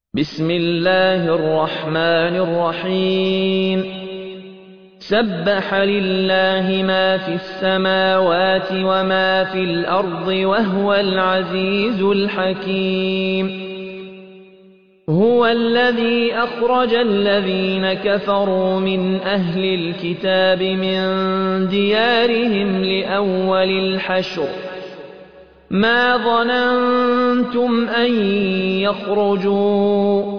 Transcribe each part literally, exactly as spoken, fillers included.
بسم الله الرحمن الرحيم سبح لله ما في السماوات وما في الأرض وهو العزيز الحكيم هو الذي أخرج الذين كفروا من أهل الكتاب من ديارهم لأول الحشر ما ظننتم أن يخرجوا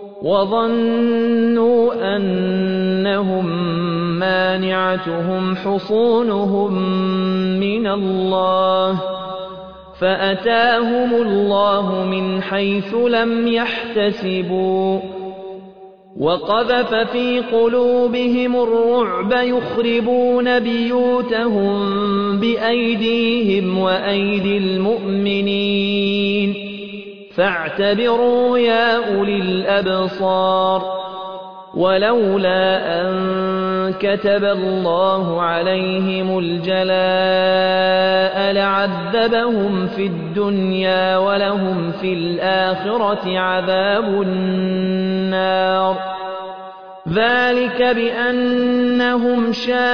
وظنوا أنهم مانعتهم حصونهم من الله فأتاهم الله من حيث لم يحتسبوا وقذف في قلوبهم الرعب يخربون بيوتهم بأيديهم وأيدي المؤمنين فاعتبروا يا أولي الأبصار ولولا أن كتب الله عليهم الجلاء لعذبهم في الدنيا ولهم في الآخرة عذاب النار ذلك بأنهم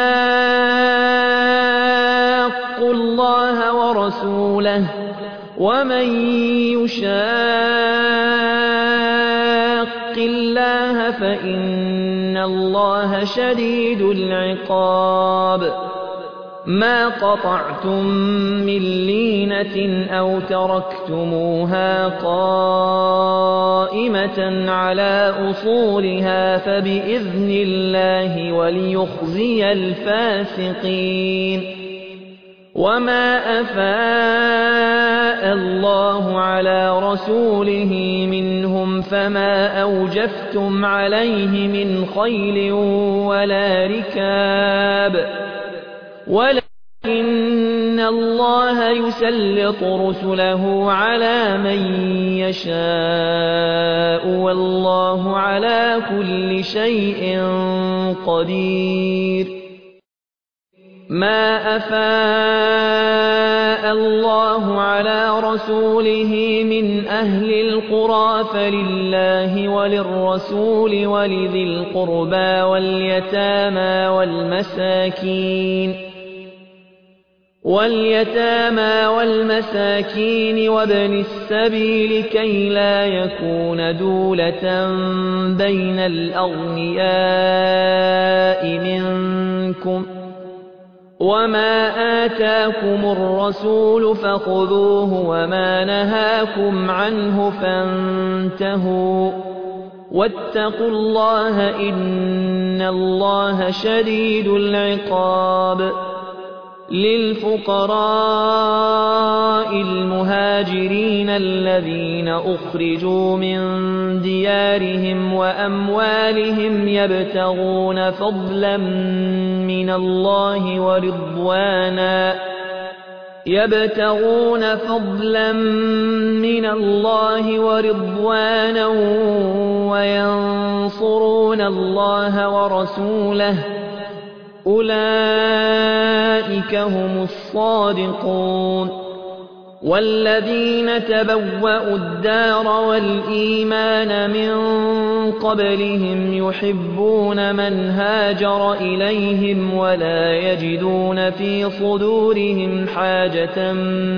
شاقوا الله ورسوله ومن يشاق الله فإن الله شديد العقاب ما قطعتم من لينة أو تركتموها قائمة على أصولها فبإذن الله وليخزي الفاسقين وما أفاء الله على رسوله منهم فما أوجفتم عليه من خيل ولا ركاب ولكن الله يسلط رسله على من يشاء والله على كل شيء قدير ما أفاء الله على رسوله من أهل القرى فلله وللرسول ولذي القربى واليتامى والمساكين واليتامى والمساكين وابن السبيل كي لا يكون دولة بين الأغنياء منكم وما آتاكم الرسول فخذوه وما نهاكم عنه فانتهوا واتقوا الله إن الله شديد العقاب للفقراء المهاجرين الذين أخرجوا من ديارهم وأموالهم يبتغون فضلا من الله ورضوانا يبتغون فضلا من الله ورضوانا وينصرون الله ورسوله أولئك هم الصادقون والذين تبوأوا الدار والإيمان من قبلهم يحبون من هاجر إليهم ولا يجدون في صدورهم حاجة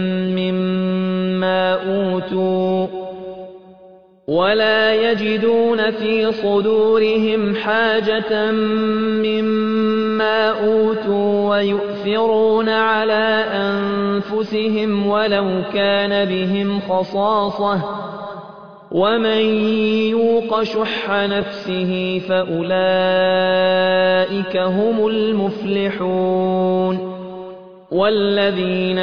مما أوتوا ولا يجدون في صدورهم حاجة مما أوتوا ويؤثرون على أنفسهم ولو كان بهم خصاصة ومن يوق شح نفسه فأولئك هم المفلحون والذين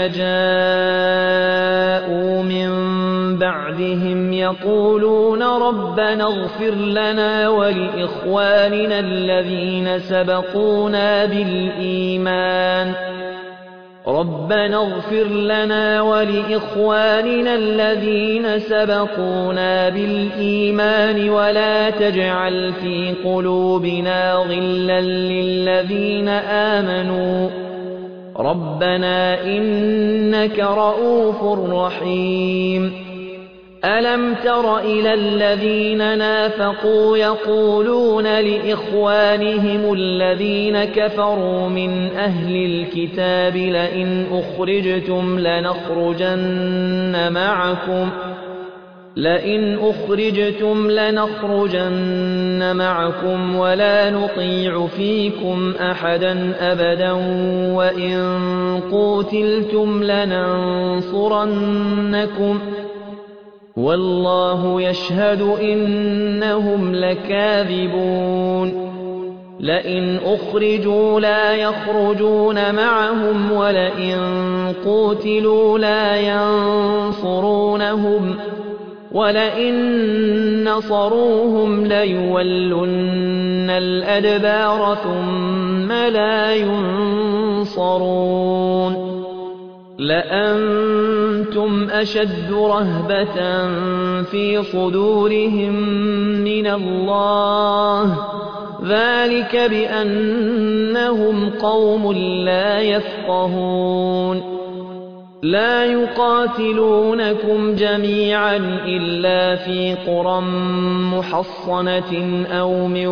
جاءوا من بعدهم يقولون ربنا اغفر لنا ولإخواننا الذين سبقونا بالإيمان ربنا اغفر لنا ولإخواننا الذين سبقونا بالإيمان ولا تجعل في قلوبنا غلا للذين آمنوا ربنا إنك رؤوف رحيم ألم تر إلى الذين نافقوا يقولون لإخوانهم الذين كفروا من أهل الكتاب لئن أخرجتم لنخرجن معكم لئن أخرجتم لنخرجن معكم ولا نطيع فيكم أحدا أبدا وإن قوتلتم لننصرنكم والله يشهد إنهم لكاذبون لئن أخرجوا لا يخرجون معهم ولئن قوتلوا لا ينصرونهم ولئن نصروهم ليولن الأدبار ثم لا ينصرون لأنتم أشد رهبة في صدورهم من الله ذلك بأنهم قوم لا يفقهون لا يقاتلونكم جميعا إلا في قرى محصنة أو من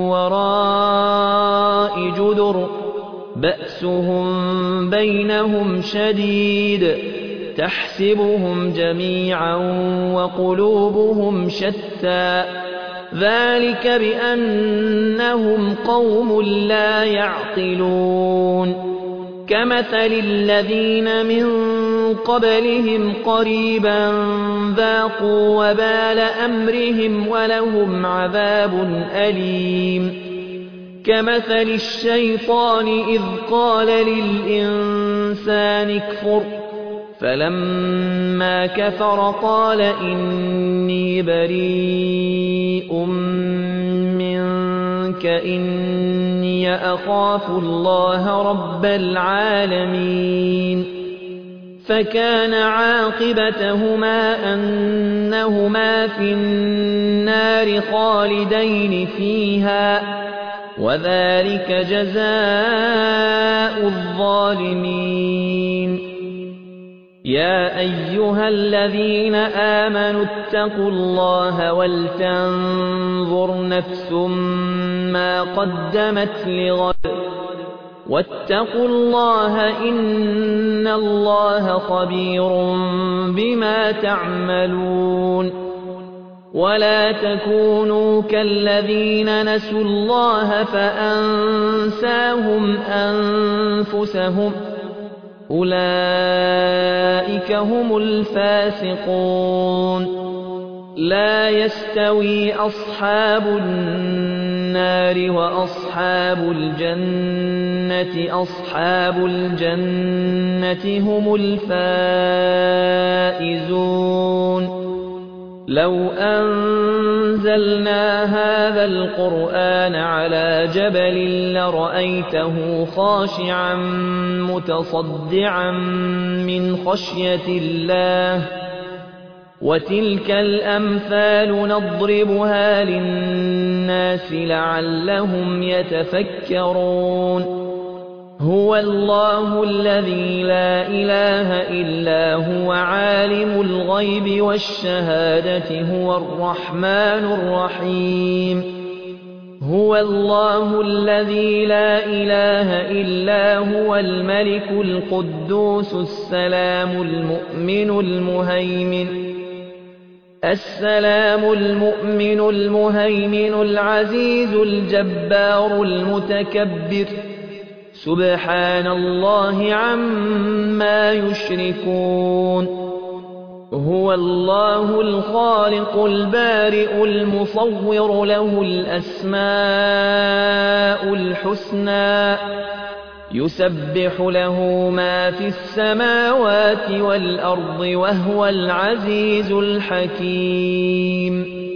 وراء جدر بأسهم بينهم شديد تحسبهم جميعا وقلوبهم شتى ذلك بأنهم قوم لا يعقلون كمثل الذين من قبلهم قريبا ذاقوا وبال أمرهم ولهم عذاب أليم كمثل الشيطان إذ قال للإنسان اكفر فلما كفر قال إني بريء منك إني أخاف الله رب العالمين فكان عاقبتهما أنهما في النار خالدين فيها وذلك جزاء الظالمين يا أيها الذين آمنوا اتقوا الله ولتنظر نفس ما قدمت لغد واتقوا الله إن الله خبير بما تعملون ولا تكونوا كالذين نسوا الله فأنساهم أنفسهم أولئك هم الفاسقون لا يستوي أصحاب النار وأصحاب الجنة أصحاب الجنة هم الفائزون لو أنزلنا هذا القرآن على جبل لرأيته خاشعا متصدعا من خشية الله وتلك الأمثال نضربها للناس لعلهم يتفكرون هو الله الذي لا إله إلا هو عالم الغيب والشهادة هو الرحمن الرحيم هو الله الذي لا إله إلا هو الملك القدوس السلام المؤمن المهيمن السلام المؤمن المهيمن العزيز الجبار المتكبر سبحان الله عما يشركون هو الله الخالق البارئ المصور له الأسماء الحسنى يسبح له ما في السماوات والأرض وهو العزيز الحكيم